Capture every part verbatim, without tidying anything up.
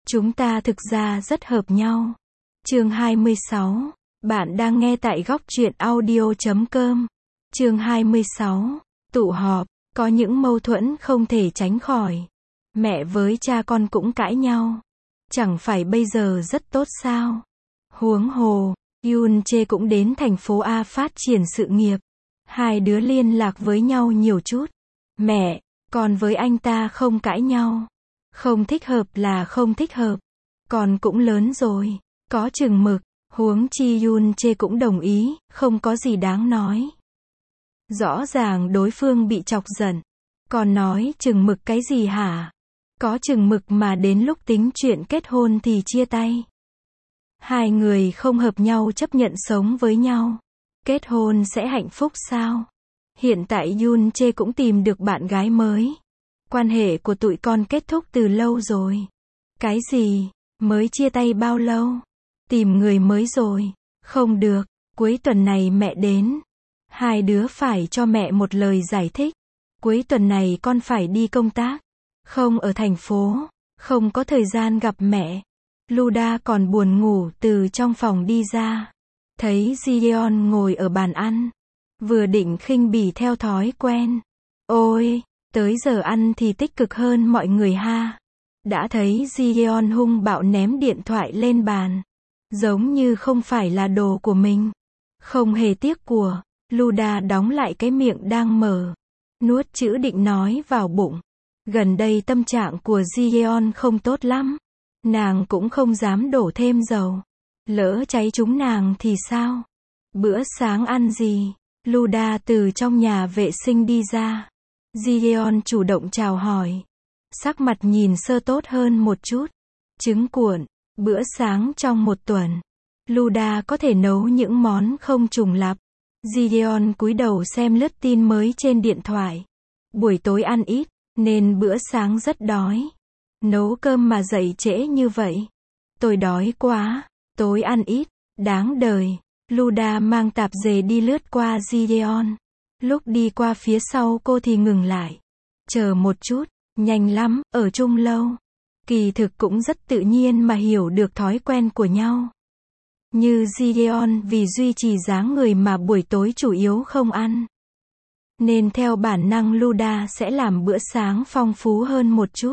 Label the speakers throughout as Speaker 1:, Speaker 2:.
Speaker 1: Chúng ta thực ra rất hợp nhau. Chương hai mươi sáu. Bạn đang nghe tại góc truyện audio chấm com. Chương hai mươi sáu. Tụ họp. Có những mâu thuẫn không thể tránh khỏi. Mẹ với cha con cũng cãi nhau. Chẳng phải bây giờ rất tốt sao? Huống hồ, Yoon Jae cũng đến thành phố A phát triển sự nghiệp. Hai đứa liên lạc với nhau nhiều chút. Mẹ, con với anh ta không cãi nhau. Không thích hợp là không thích hợp. Con cũng lớn rồi, có chừng mực. Huống chi Yoon Jae cũng đồng ý, không có gì đáng nói. Rõ ràng đối phương bị chọc giận. Còn nói chừng mực cái gì hả? Có chừng mực mà đến lúc tính chuyện kết hôn thì chia tay. Hai người không hợp nhau chấp nhận sống với nhau. Kết hôn sẽ hạnh phúc sao? Hiện tại Yoon Jae cũng tìm được bạn gái mới. Quan hệ của tụi con kết thúc từ lâu rồi. Cái gì? Mới chia tay bao lâu? Tìm người mới rồi. Không được, cuối tuần này mẹ đến. Hai đứa phải cho mẹ một lời giải thích. Cuối tuần này con phải đi công tác. Không ở thành phố. Không có thời gian gặp mẹ. Luda còn buồn ngủ từ trong phòng đi ra. Thấy Gideon ngồi ở bàn ăn. Vừa định khinh bỉ theo thói quen. Ôi, tới giờ ăn thì tích cực hơn mọi người ha. Đã thấy Gideon hung bạo ném điện thoại lên bàn. Giống như không phải là đồ của mình. Không hề tiếc của. Luda đóng lại cái miệng đang mở. Nuốt chữ định nói vào bụng. Gần đây tâm trạng của Gideon không tốt lắm. Nàng cũng không dám đổ thêm dầu. Lỡ cháy chúng nàng thì sao? Bữa sáng ăn gì? Luda từ trong nhà vệ sinh đi ra. Gideon chủ động chào hỏi. Sắc mặt nhìn sơ tốt hơn một chút. Trứng cuộn. Bữa sáng trong một tuần. Luda có thể nấu những món không trùng lặp. Gideon cúi đầu xem lướt tin mới trên điện thoại. Buổi tối ăn ít, nên bữa sáng rất đói. Nấu cơm mà dậy trễ như vậy. Tôi đói quá. Tối ăn ít. Đáng đời. Luda mang tạp dề đi lướt qua Gideon. Lúc đi qua phía sau cô thì ngừng lại. Chờ một chút. Nhanh lắm, ở chung lâu. Kỳ thực cũng rất tự nhiên mà hiểu được thói quen của nhau. Như Gideon vì duy trì dáng người mà buổi tối chủ yếu không ăn. Nên theo bản năng Luda sẽ làm bữa sáng phong phú hơn một chút.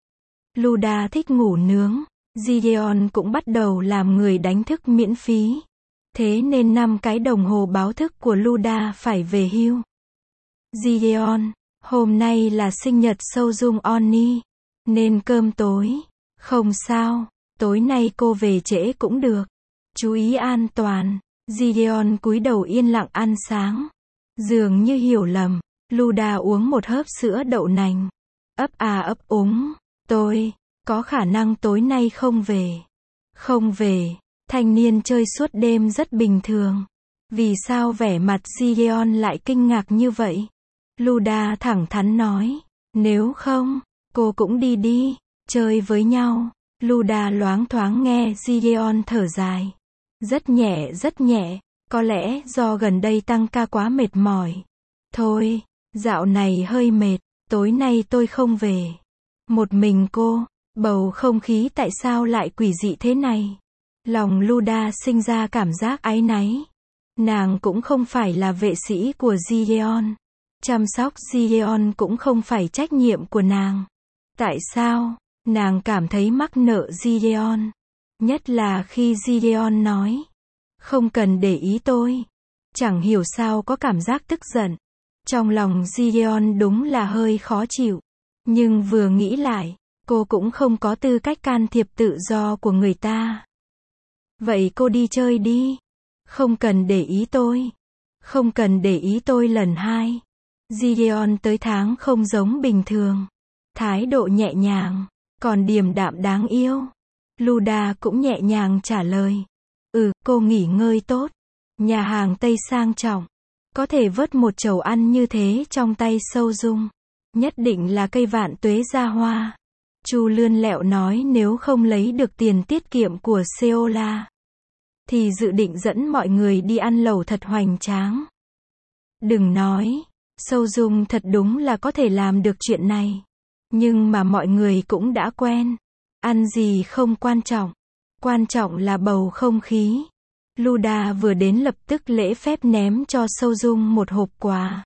Speaker 1: Luda thích ngủ nướng. Gideon cũng bắt đầu làm người đánh thức miễn phí. Thế nên năm cái đồng hồ báo thức của Luda phải về hưu. Gideon, hôm nay là sinh nhật Sâu Dung Oni. Nên cơm tối. Không sao, tối nay cô về trễ cũng được. Chú ý an toàn. Gideon cúi đầu yên lặng ăn sáng. Dường như hiểu lầm. Luda uống một hớp sữa đậu nành. Ấp à ấp úng. Tôi, có khả năng tối nay không về. Không về. Thanh niên chơi suốt đêm rất bình thường. Vì sao vẻ mặt Gideon lại kinh ngạc như vậy? Luda thẳng thắn nói. Nếu không, cô cũng đi đi. Chơi với nhau. Luda loáng thoáng nghe Gideon thở dài. Rất nhẹ rất nhẹ. Có lẽ do gần đây tăng ca quá mệt mỏi. Thôi, dạo này hơi mệt. Tối nay tôi không về. Một mình cô. Bầu không khí tại sao lại quỷ dị thế này? Lòng Luda sinh ra cảm giác áy náy. Nàng cũng không phải là vệ sĩ của Gideon. Chăm sóc Gideon cũng không phải trách nhiệm của nàng. Tại sao? Nàng cảm thấy mắc nợ Gideon. Nhất là khi Gideon nói. Không cần để ý tôi. Chẳng hiểu sao có cảm giác tức giận. Trong lòng Gideon đúng là hơi khó chịu. Nhưng vừa nghĩ lại, cô cũng không có tư cách can thiệp tự do của người ta. Vậy cô đi chơi đi. Không cần để ý tôi. Không cần để ý tôi lần hai. Gideon tới tháng không giống bình thường. Thái độ nhẹ nhàng, còn điềm đạm đáng yêu. Luda cũng nhẹ nhàng trả lời. Ừ, cô nghỉ ngơi tốt. Nhà hàng Tây sang trọng. Có thể vớt một chầu ăn như thế trong tay Sâu Dung. Nhất định là cây vạn tuế ra hoa. Chu lươn lẹo nói nếu không lấy được tiền tiết kiệm của Seola. Thì dự định dẫn mọi người đi ăn lẩu thật hoành tráng. Đừng nói. Sâu Dung thật đúng là có thể làm được chuyện này. Nhưng mà mọi người cũng đã quen. Ăn gì không quan trọng. Quan trọng là bầu không khí. Luda vừa đến lập tức lễ phép ném cho Sâu Dung một hộp quà.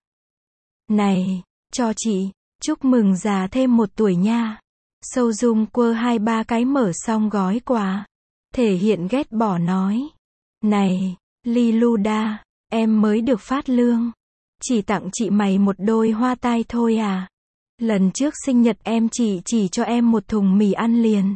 Speaker 1: Này, cho chị, chúc mừng già thêm một tuổi nha. Sâu Dung quơ hai ba cái mở xong gói quà. Thể hiện ghét bỏ nói. Này, Ly Luda, em mới được phát lương. Chỉ tặng chị mày một đôi hoa tai thôi à. Lần trước sinh nhật em chị chỉ cho em một thùng mì ăn liền.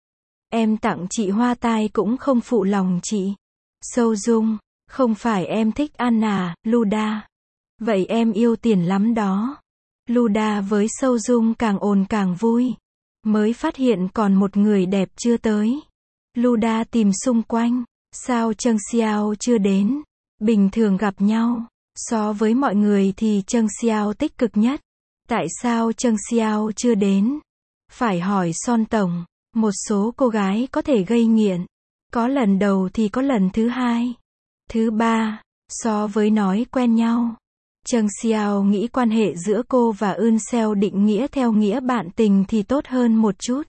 Speaker 1: Em tặng chị hoa tai cũng không phụ lòng chị. Sâu Dung, không phải em thích ăn à, Luda. Vậy em yêu tiền lắm đó. Luda với Sâu Dung càng ồn càng vui. Mới phát hiện còn một người đẹp chưa tới. Luda tìm xung quanh. Sao Trâng Xiao chưa đến? Bình thường gặp nhau. So với mọi người thì Trâng Xiao tích cực nhất. Tại sao Trâng Xiao chưa đến? Phải hỏi Son Tổng. Một số cô gái có thể gây nghiện. Có lần đầu thì có lần thứ hai. Thứ ba. So với nói quen nhau. Trâng Xiao nghĩ quan hệ giữa cô và Eun Seo định nghĩa theo nghĩa bạn tình thì tốt hơn một chút.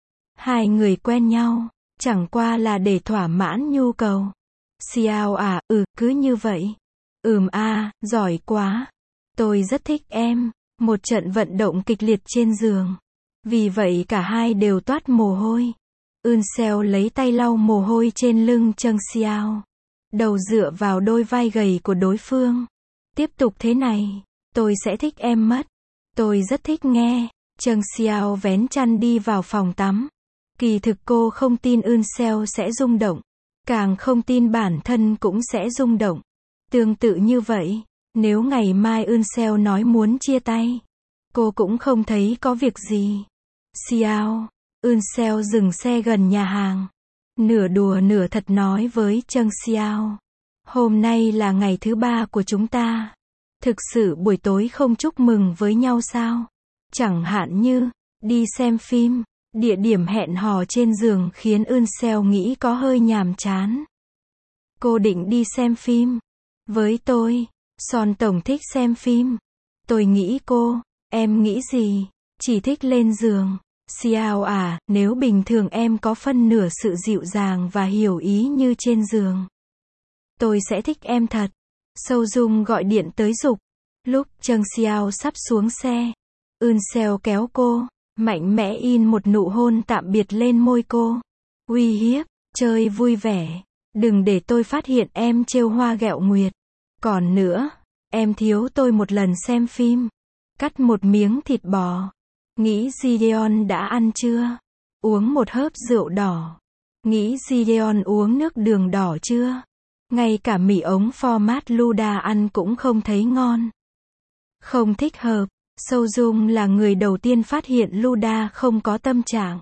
Speaker 1: Hai người quen nhau. Chẳng qua là để thỏa mãn nhu cầu. Xiao à, ừ, cứ như vậy. Ừm a, à, giỏi quá. Tôi rất thích em. Một trận vận động kịch liệt trên giường. Vì vậy cả hai đều toát mồ hôi. Eun Seo lấy tay lau mồ hôi trên lưng Trâng Xiao. Đầu dựa vào đôi vai gầy của đối phương. Tiếp tục thế này, tôi sẽ thích em mất. Tôi rất thích nghe. Trâng Xiao vén chăn đi vào phòng tắm. Kỳ thực cô không tin Eun Seo sẽ rung động. Càng không tin bản thân cũng sẽ rung động. Tương tự như vậy, nếu ngày mai Eun Seo nói muốn chia tay, cô cũng không thấy có việc gì. Xiao, Eun Seo dừng xe gần nhà hàng. Nửa đùa nửa thật nói với Trâng Xiao. Hôm nay là ngày thứ ba của chúng ta. Thực sự buổi tối không chúc mừng với nhau sao? Chẳng hạn như, đi xem phim. Địa điểm hẹn hò trên giường khiến Eun Seo nghĩ có hơi nhàm chán. Cô định đi xem phim. Với tôi, Son Tổng thích xem phim. Tôi nghĩ cô, em nghĩ gì? Chỉ thích lên giường. Xiao à, nếu bình thường em có phân nửa sự dịu dàng và hiểu ý như trên giường, tôi sẽ thích em thật. Sâu Dung gọi điện tới giục. Lúc Trâng Xiao sắp xuống xe, Eun Seo kéo cô, mạnh mẽ in một nụ hôn tạm biệt lên môi cô. Uy hiếp, chơi vui vẻ. Đừng để tôi phát hiện em trêu hoa ghẹo nguyệt. Còn nữa, em thiếu tôi một lần xem phim. Cắt một miếng thịt bò. Nghĩ Gideon đã ăn chưa? Uống một hớp rượu đỏ. Nghĩ Gideon uống nước đường đỏ chưa? Ngay cả mì ống format Luda ăn cũng không thấy ngon. Không thích hợp. Sâu Dung là người đầu tiên phát hiện Luda không có tâm trạng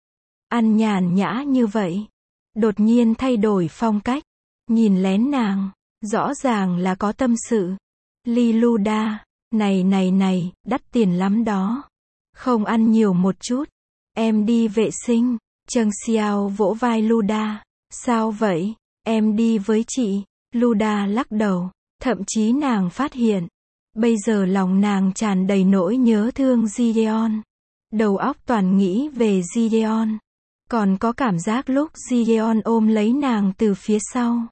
Speaker 1: ăn nhàn nhã như vậy. Đột nhiên thay đổi phong cách. Nhìn lén nàng. Rõ ràng là có tâm sự. Ly Luda. Này này này, đắt tiền lắm đó. Không ăn nhiều một chút. Em đi vệ sinh. Trâng Xiao vỗ vai Luda. Sao vậy? Em đi với chị. Luda lắc đầu. Thậm chí nàng phát hiện. Bây giờ lòng nàng tràn đầy nỗi nhớ thương Gideon. Đầu óc toàn nghĩ về Gideon. Còn có cảm giác lúc Gideon ôm lấy nàng từ phía sau.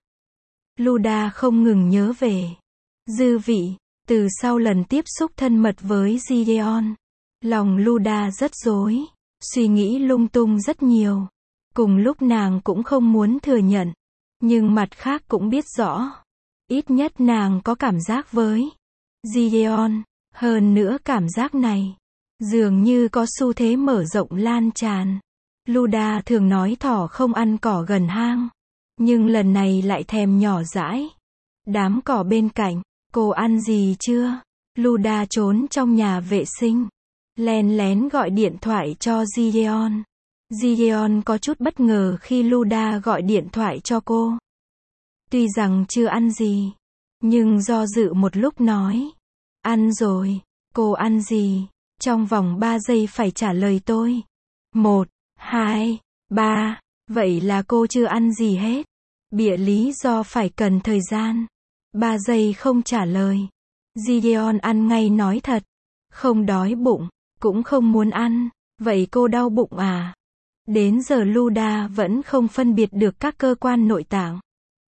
Speaker 1: Luda không ngừng nhớ về. Dư vị. Từ sau lần tiếp xúc thân mật với Gideon. Lòng Luda rất rối. Suy nghĩ lung tung rất nhiều. Cùng lúc nàng cũng không muốn thừa nhận. Nhưng mặt khác cũng biết rõ. Ít nhất nàng có cảm giác với Gideon. Hơn nữa cảm giác này dường như có xu thế mở rộng lan tràn. Luda thường nói thỏ không ăn cỏ gần hang. Nhưng lần này lại thèm nhỏ dãi. Đám cỏ bên cạnh. Cô ăn gì chưa? Luda trốn trong nhà vệ sinh. Len lén gọi điện thoại cho Gideon. Gideon có chút bất ngờ khi Luda gọi điện thoại cho cô. Tuy rằng chưa ăn gì, nhưng do dự một lúc nói. Ăn rồi. Cô ăn gì? Trong vòng ba giây phải trả lời tôi. Một, hai, ba. Vậy là cô chưa ăn gì hết. Bịa lý do phải cần thời gian. Ba giây không trả lời. Gideon ăn ngay nói thật. Không đói bụng. Cũng không muốn ăn. Vậy cô đau bụng à? Đến giờ Luda vẫn không phân biệt được các cơ quan nội tạng.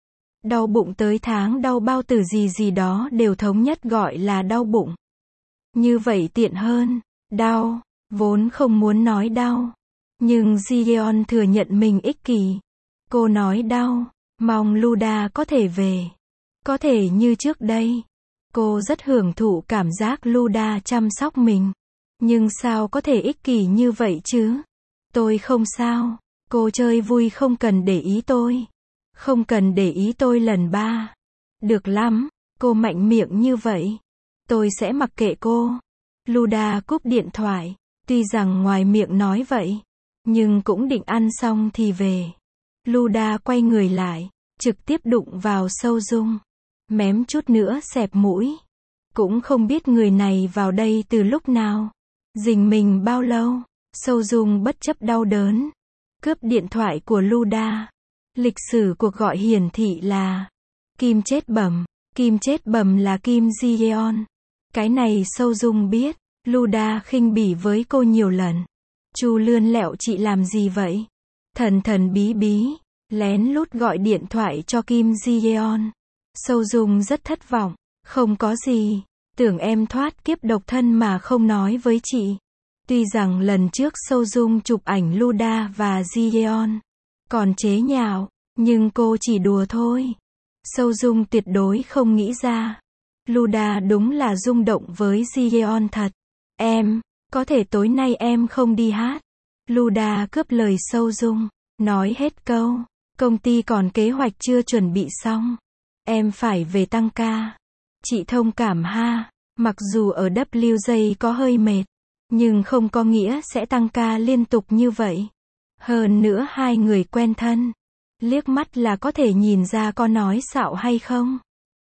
Speaker 1: Đau bụng tới tháng đau bao tử gì gì đó đều thống nhất gọi là đau bụng. Như vậy tiện hơn. Đau. Vốn không muốn nói đau. Nhưng Gideon thừa nhận mình ích kỷ. Cô nói đau. Mong Luda có thể về. Có thể như trước đây. Cô rất hưởng thụ cảm giác Luda chăm sóc mình. Nhưng sao có thể ích kỷ như vậy chứ? Tôi không sao. Cô chơi vui không cần để ý tôi. Không cần để ý tôi lần ba. Được lắm. Cô mạnh miệng như vậy. Tôi sẽ mặc kệ cô. Luda cúp điện thoại. Tuy rằng ngoài miệng nói vậy. Nhưng cũng định ăn xong thì về. Luda quay người lại. Trực tiếp đụng vào Sâu Dung. Mém chút nữa xẹp mũi. Cũng không biết người này vào đây từ lúc nào. Rình mình bao lâu. Sâu Dung bất chấp đau đớn. Cướp điện thoại của Luda. Lịch sử cuộc gọi hiển thị là Kim chết bẩm. Kim chết bẩm là Kim Ji-yeon. Cái này Sâu Dung biết. Luda khinh bỉ với cô nhiều lần. Chu lươn lẹo chị làm gì vậy? Thần thần bí bí. Lén lút gọi điện thoại cho Kim Ji-yeon. Sâu Dung rất thất vọng. Không có gì. Tưởng em thoát kiếp độc thân mà không nói với chị. Tuy rằng lần trước Sâu Dung chụp ảnh Luda và Ji-yeon. Còn chế nhạo. Nhưng cô chỉ đùa thôi. Sâu Dung tuyệt đối không nghĩ ra. Luda đúng là rung động với Ji-yeon thật. Em, có thể tối nay em không đi hát. Luda cướp lời Sâu Dung. Nói hết câu. Công ty còn kế hoạch chưa chuẩn bị xong. Em phải về tăng ca. Chị thông cảm ha. Mặc dù ở W J có hơi mệt. Nhưng không có nghĩa sẽ tăng ca liên tục như vậy. Hơn nữa hai người quen thân. Liếc mắt là có thể nhìn ra có nói xạo hay không.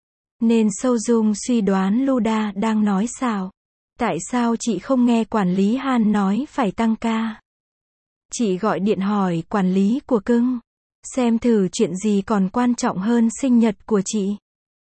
Speaker 1: Nên Sâu Dung suy đoán Luda đang nói xạo. Tại sao chị không nghe quản lý Han nói phải tăng ca? Chị gọi điện hỏi quản lý của cưng. Xem thử chuyện gì còn quan trọng hơn sinh nhật của chị.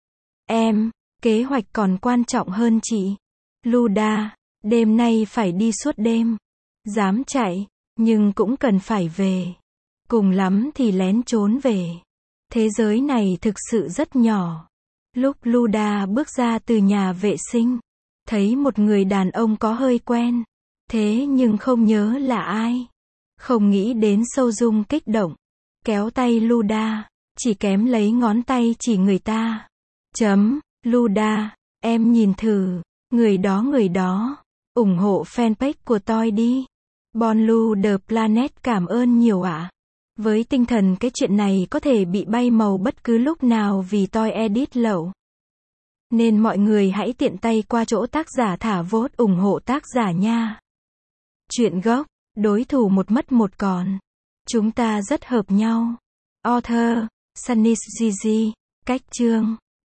Speaker 1: Em, kế hoạch còn quan trọng hơn chị. Luda, đêm nay phải đi suốt đêm. Dám chạy, nhưng cũng cần phải về. Cùng lắm thì lén trốn về. Thế giới này thực sự rất nhỏ. Lúc Luda bước ra từ nhà vệ sinh, thấy một người đàn ông có hơi quen. Thế nhưng không nhớ là ai. Không nghĩ đến Sâu Dung kích động. Kéo tay Luda, chỉ kém lấy ngón tay chỉ người ta. Chấm, Luda, em nhìn thử. Người đó người đó. ủng hộ fanpage của tôi đi. Bonlu The Planet cảm ơn nhiều ạ. Với tinh thần cái chuyện này có thể bị bay màu bất cứ lúc nào vì tôi edit lậu. Nên mọi người hãy tiện tay qua chỗ tác giả thả vote ủng hộ tác giả nha. Chuyện gốc, đối thủ một mất một còn. Chúng ta rất hợp nhau. Author, Sunny Gigi, cách chương.